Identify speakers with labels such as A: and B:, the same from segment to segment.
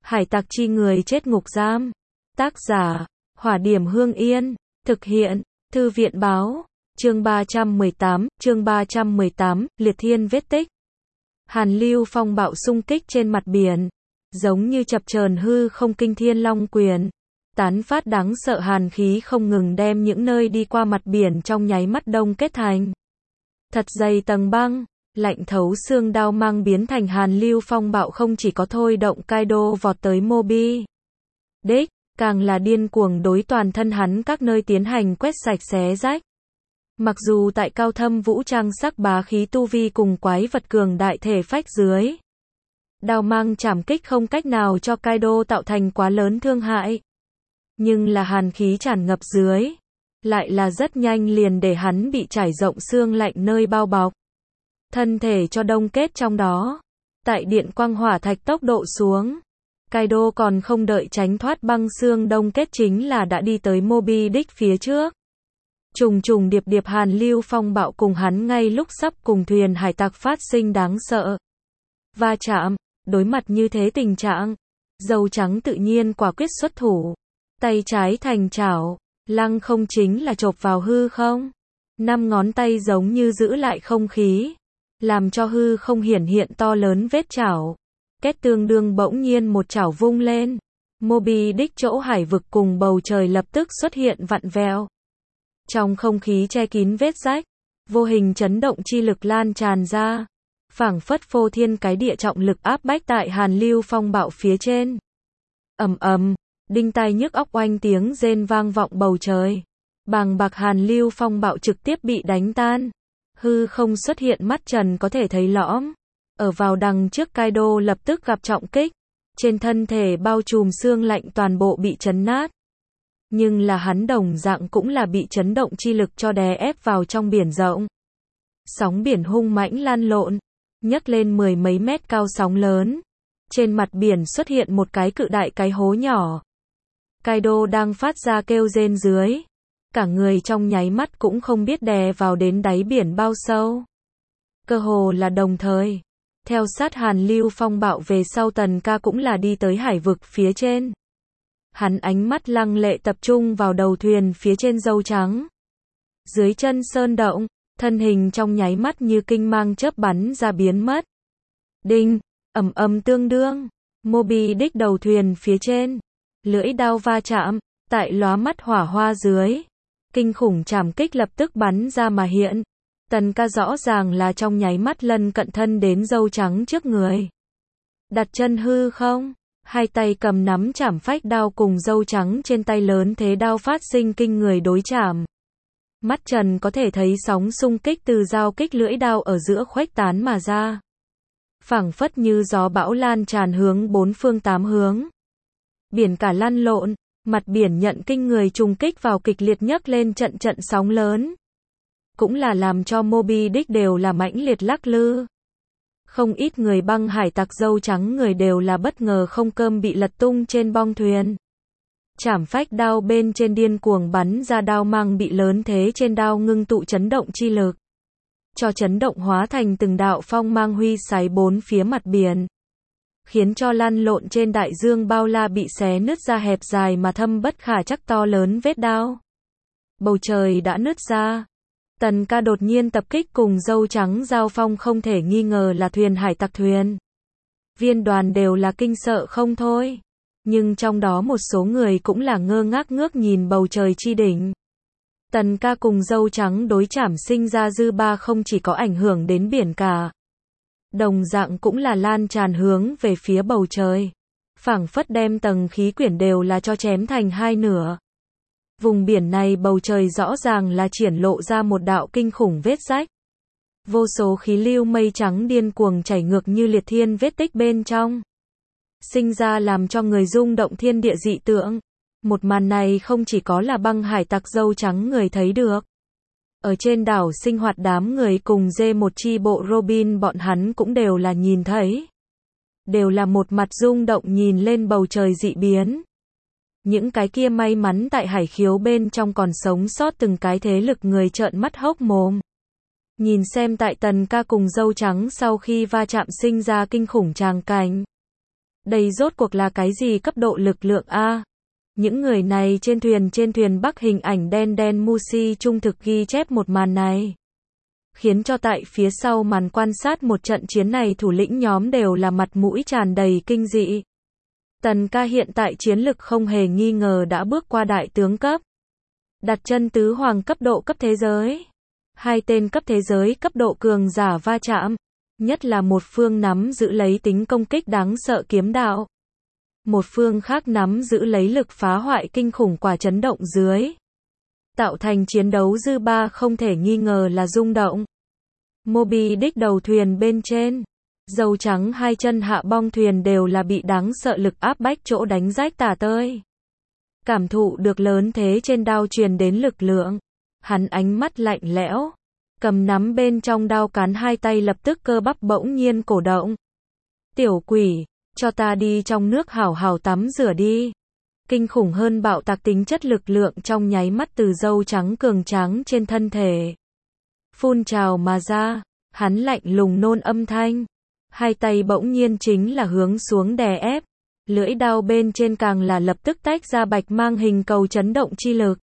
A: Hải tặc chi người chết ngục giam. Tác giả, Hỏa Điểm Hương Yên. Thực hiện, Thư viện báo. Chương 318, Liệt Thiên vết tích. Hàn lưu phong bạo xung kích trên mặt biển, giống như chập chờn hư không kinh thiên long quyền, tán phát đáng sợ hàn khí không ngừng đem những nơi đi qua mặt biển trong nháy mắt đông kết thành thật dày tầng băng, lạnh thấu xương. Đao mang biến thành hàn lưu phong bạo không chỉ có thôi động Kaido vọt tới Moby Dick, càng là điên cuồng đối toàn thân hắn các nơi tiến hành quét sạch xé rách. Mặc dù tại cao thâm vũ trang sắc bá khí tu vi cùng quái vật cường đại thể phách dưới, đao mang chảm kích không cách nào cho Kaido tạo thành quá lớn thương hại, nhưng là hàn khí tràn ngập dưới, lại là rất nhanh liền để hắn bị trải rộng xương lạnh nơi bao bọc, thân thể cho đông kết trong đó. Tại điện quang hỏa thạch tốc độ xuống, Kaido còn không đợi tránh thoát băng xương đông kết chính là đã đi tới Moby Dick phía trước. Trùng trùng điệp điệp hàn lưu phong bạo cùng hắn ngay lúc sắp cùng thuyền hải tặc phát sinh đáng sợ va chạm. Đối mặt như thế tình trạng, dâu trắng tự nhiên quả quyết xuất thủ, tay trái thành chảo, lăng không chính là chộp vào hư không. 5 ngón tay giống như giữ lại không khí, làm cho hư không hiển hiện to lớn vết chảo. Kết tương đương bỗng nhiên một chảo vung lên, Moby Dick chỗ hải vực cùng bầu trời lập tức xuất hiện vặn vẹo. Trong không khí che kín vết rách, vô hình chấn động chi lực lan tràn ra, phảng phất phô thiên cái địa trọng lực áp bách tại hàn lưu phong bạo phía trên. Ầm ầm, đinh tai nhức óc oanh tiếng rên vang vọng bầu trời. Bàng bạc hàn lưu phong bạo trực tiếp bị đánh tan. Hư không xuất hiện mắt trần có thể thấy lõm. Ở vào đằng trước Kaido lập tức gặp trọng kích. Trên thân thể bao trùm xương lạnh toàn bộ bị chấn nát. Nhưng là hắn đồng dạng cũng là bị chấn động chi lực cho đè ép vào trong biển rộng. Sóng biển hung mãnh lan lộn, nhấc lên 10 mấy mét cao sóng lớn. Trên mặt biển xuất hiện một cái cự đại cái hố nhỏ. Kaido đang phát ra kêu rên dưới. Cả người trong nháy mắt cũng không biết đè vào đến đáy biển bao sâu. Cơ hồ là đồng thời. Theo sát hàn lưu phong bạo về sau Tần Ca cũng là đi tới hải vực phía trên. Hắn ánh mắt lăng lệ tập trung vào đầu thuyền phía trên dâu trắng. Dưới chân sơn động, thân hình trong nháy mắt như kinh mang chớp bắn ra biến mất. Đinh, ầm ầm tương đương, Moby Dick đầu thuyền phía trên, lưỡi đao va chạm, tại lóa mắt hỏa hoa dưới, kinh khủng trảm kích lập tức bắn ra mà hiện. Tần Ca rõ ràng là trong nháy mắt lân cận thân đến dâu trắng trước người. Đặt chân hư không, hai tay cầm nắm chảm phách đao cùng dâu trắng trên tay lớn thế đao phát sinh kinh người đối chạm. Mắt trần có thể thấy sóng xung kích từ giao kích lưỡi đao ở giữa khuếch tán mà ra. Phảng phất như gió bão lan tràn hướng bốn phương tám hướng. Biển cả lăn lộn, mặt biển nhận kinh người trùng kích vào kịch liệt nhấc lên trận trận sóng lớn. Cũng là làm cho Moby Dick đều là mãnh liệt lắc lư. Không ít người băng hải tặc dâu trắng người đều là bất ngờ không cơm bị lật tung trên bong thuyền. Chảm phách đao bên trên điên cuồng bắn ra đao mang bị lớn thế trên đao ngưng tụ chấn động chi lực. Cho chấn động hóa thành từng đạo phong mang huy sái bốn phía mặt biển. Khiến cho lăn lộn trên đại dương bao la bị xé nứt ra hẹp dài mà thâm bất khả chắc to lớn vết đao. Bầu trời đã nứt ra. Tần Ca đột nhiên tập kích cùng dâu trắng giao phong không thể nghi ngờ là thuyền hải tặc thuyền. Viên đoàn đều là kinh sợ không thôi. Nhưng trong đó một số người cũng là ngơ ngác ngước nhìn bầu trời chi đỉnh. Tần Ca cùng dâu trắng đối chảm sinh ra dư ba không chỉ có ảnh hưởng đến biển cả. Đồng dạng cũng là lan tràn hướng về phía bầu trời. Phảng phất đem tầng khí quyển đều là cho chém thành hai nửa. Vùng biển này bầu trời rõ ràng là triển lộ ra một đạo kinh khủng vết rách. Vô số khí lưu mây trắng điên cuồng chảy ngược như liệt thiên vết tích bên trong. Sinh ra làm cho người rung động thiên địa dị tượng. Một màn này không chỉ có là băng hải tặc dâu trắng người thấy được. Ở trên đảo sinh hoạt đám người cùng D1 chi bộ Robin bọn hắn cũng đều là nhìn thấy. Đều là một mặt rung động nhìn lên bầu trời dị biến. Những cái kia may mắn tại hải khiếu bên trong còn sống sót từng cái thế lực người trợn mắt hốc mồm. Nhìn xem tại Tần Ca cùng dâu trắng sau khi va chạm sinh ra kinh khủng tràng cảnh. Đây rốt cuộc là cái gì cấp độ lực lượng a? Những người này trên thuyền Bắc hình ảnh đen đen Musi trung thực ghi chép một màn này. Khiến cho tại phía sau màn quan sát một trận chiến này thủ lĩnh nhóm đều là mặt mũi tràn đầy kinh dị. Tần ca hiện tại chiến lực không hề nghi ngờ đã bước qua đại tướng cấp. Đặt chân tứ hoàng cấp độ cấp thế giới. Hai tên cấp thế giới cấp độ cường giả va chạm. Nhất là một phương nắm giữ lấy tính công kích đáng sợ kiếm đạo. Một phương khác nắm giữ lấy lực phá hoại kinh khủng quả chấn động dưới. Tạo thành chiến đấu dư ba không thể nghi ngờ là rung động. Moby Dick đầu thuyền bên trên. Dâu trắng hai chân hạ bong thuyền đều là bị đáng sợ lực áp bách chỗ đánh rách tả tơi. Cảm thụ được lớn thế trên đao truyền đến lực lượng. Hắn ánh mắt lạnh lẽo. Cầm nắm bên trong đao cán hai tay lập tức cơ bắp bỗng nhiên cổ động. Tiểu quỷ, cho ta đi trong nước hảo hảo tắm rửa đi. Kinh khủng hơn bạo tạc tính chất lực lượng trong nháy mắt từ dâu trắng cường tráng trên thân thể. Phun trào mà ra, hắn lạnh lùng nôn âm thanh. Hai tay bỗng nhiên chính là hướng xuống đè ép. Lưỡi đao bên trên càng là lập tức tách ra bạch mang hình cầu chấn động chi lực.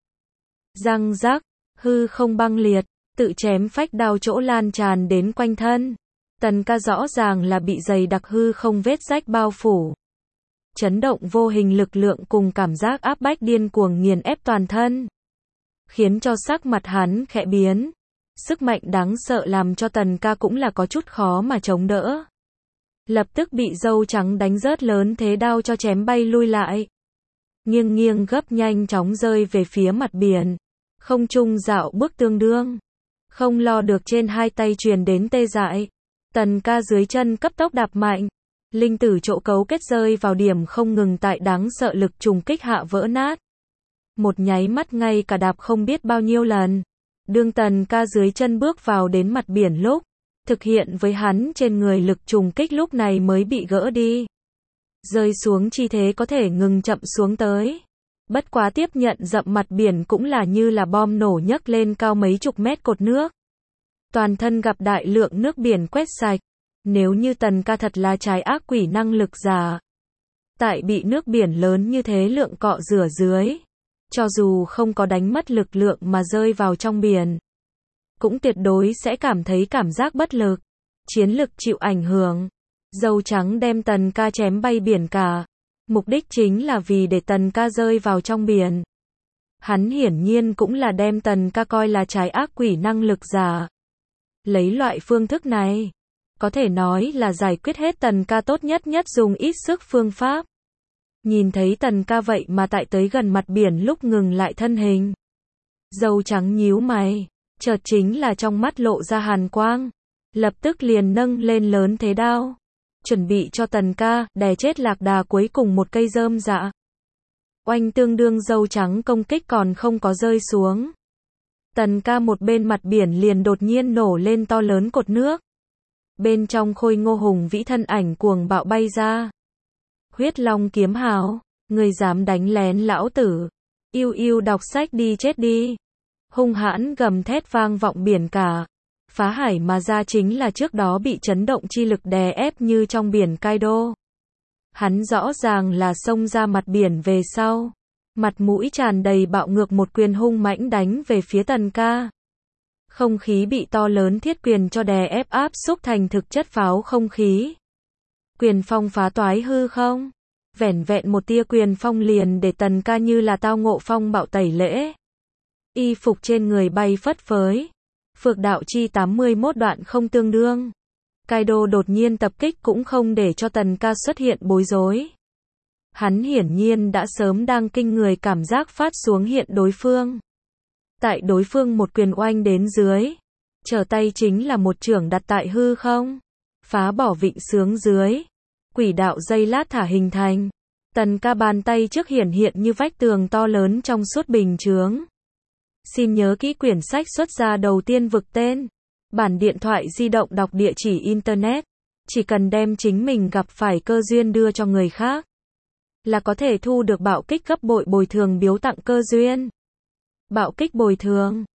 A: Răng rác, hư không băng liệt, tự chém phách đao chỗ lan tràn đến quanh thân. Tần ca rõ ràng là bị dày đặc hư không vết rách bao phủ. Chấn động vô hình lực lượng cùng cảm giác áp bách điên cuồng nghiền ép toàn thân. Khiến cho sắc mặt hắn khẽ biến. Sức mạnh đáng sợ làm cho tần ca cũng là có chút khó mà chống đỡ. Lập tức bị dâu trắng đánh rớt lớn thế đao cho chém bay lui lại. Nghiêng nghiêng gấp nhanh chóng rơi về phía mặt biển. Không trung dạo bước tương đương. Không lo được trên hai tay truyền đến tê dại. Tần ca dưới chân cấp tốc đạp mạnh. Linh tử chỗ cấu kết rơi vào điểm không ngừng tại đáng sợ lực trùng kích hạ vỡ nát. Một nháy mắt ngay cả đạp không biết bao nhiêu lần. Đương tần ca dưới chân bước vào đến mặt biển lúc. Thực hiện với hắn trên người lực trùng kích lúc này mới bị gỡ đi. Rơi xuống chi thế có thể ngừng chậm xuống tới. Bất quá tiếp nhận dậm mặt biển cũng là như là bom nổ nhấc lên cao mấy chục mét cột nước. Toàn thân gặp đại lượng nước biển quét sạch. Nếu như tần ca thật là trái ác quỷ năng lực giả. Tại bị nước biển lớn như thế lượng cọ rửa dưới. Cho dù không có đánh mất lực lượng mà rơi vào trong biển. Cũng tuyệt đối sẽ cảm thấy cảm giác bất lực. Chiến lực chịu ảnh hưởng. Dâu trắng đem tần ca chém bay biển cả. Mục đích chính là vì để tần ca rơi vào trong biển. Hắn hiển nhiên cũng là đem tần ca coi là trái ác quỷ năng lực giả. Lấy loại phương thức này. Có thể nói là giải quyết hết tần ca tốt nhất dùng ít sức phương pháp. Nhìn thấy tần ca vậy mà tại tới gần mặt biển lúc ngừng lại thân hình. Dâu trắng nhíu mày. Chợt chính là trong mắt lộ ra hàn quang. Lập tức liền nâng lên lớn thế đao. Chuẩn bị cho tần ca đè chết lạc đà cuối cùng một cây rơm dạ. Oanh tương đương dâu trắng công kích còn không có rơi xuống. Tần ca một bên mặt biển liền đột nhiên nổ lên to lớn cột nước. Bên trong khôi ngô hùng vĩ thân ảnh cuồng bạo bay ra. Huyết long kiếm hào, người dám đánh lén lão tử. Yêu yêu đọc sách đi chết đi. Hung hãn gầm thét vang vọng biển cả. Phá hải mà ra chính là trước đó bị chấn động chi lực đè ép như trong biển Kaido. Hắn rõ ràng là xông ra mặt biển về sau. Mặt mũi tràn đầy bạo ngược một quyền hung mãnh đánh về phía tần ca. Không khí bị to lớn thiết quyền cho đè ép áp xúc thành thực chất pháo không khí. Quyền phong phá toái hư không. Vẻn vẹn một tia quyền phong liền để tần ca như là tao ngộ phong bạo tẩy lễ. Y phục trên người bay phất phới. Phược đạo chi 81 đoạn không tương đương. Kaido đột nhiên tập kích cũng không để cho tần ca xuất hiện bối rối. Hắn hiển nhiên đã sớm đang kinh người cảm giác phát xuống hiện đối phương. Tại đối phương một quyền oanh đến dưới. Trở tay chính là một chưởng đặt tại hư không. Phá bỏ vịnh sướng dưới. Quỷ đạo dây lát thả hình thành. Tần ca bàn tay trước hiển hiện như vách tường to lớn trong suốt bình chướng. Xin nhớ kỹ quyển sách xuất ra đầu tiên vực tên. Bản điện thoại di động đọc địa chỉ internet. Chỉ cần đem chính mình gặp phải cơ duyên đưa cho người khác. Là có thể thu được bạo kích gấp bội bồi thường biếu tặng cơ duyên. Bạo kích bồi thường.